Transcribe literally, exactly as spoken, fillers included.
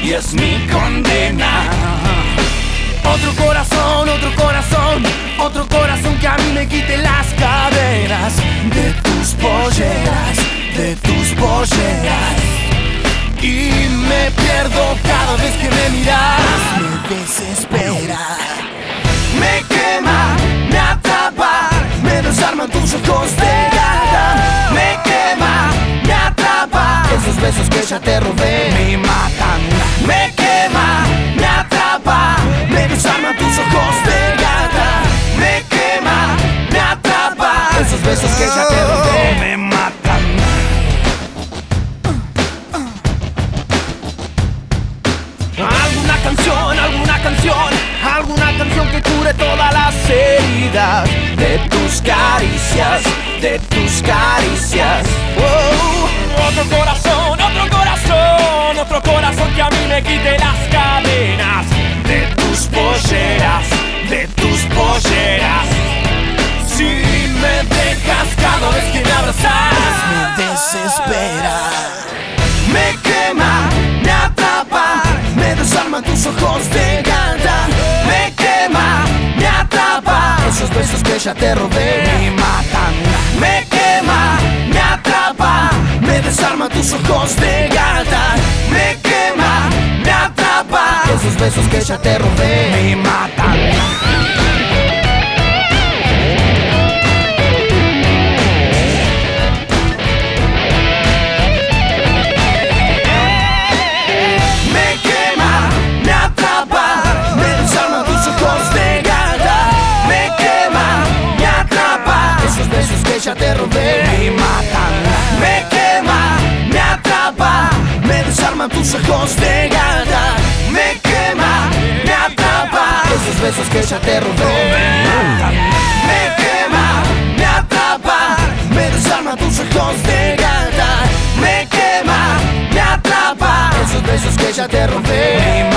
y es mi condena. Otro corazón, otro corazón, otro corazón que a mí me quite las cadenas de tus polleras, de tus polleras. Y me pierdo cada vez que me miras, me desespera. Me quema, me atrapa, me desarman tus ojos de gata. Me quema, me atrapa, esos besos que ya te robé me matan. Me quema, me atrapa, me desarman tus ojos de gata. Me quema, me atrapa, esos besos que ya te robé me matan. Alguna canción, alguna canción, alguna canción que cure todas las heridas de tus caricias, de tus caricias. Oh, otro corazón, otro corazón, otro corazón que a mí me quite las cadenas de tus polleras, de tus polleras. Si me dejas cada vez que me abrazas, me desespera. Me quema, me atrapa, me desarman tus ojos de gata. Me quema, me atrapa, esos besos que ya te robé me matan. Me quema, me atrapa, me desarman tus ojos de gata. Me quema, me atrapa, esos besos que ya te robé me matan. Ya te robé, me matan. Me quema, me atrapa, me desarman tus ojos de gata. Me quema, me atrapa, esos besos que ya te robé me matan. Me quema, me atrapa, me desarman tus ojos de gata. Me quema, me atrapa, esos besos que ya te robé me matan.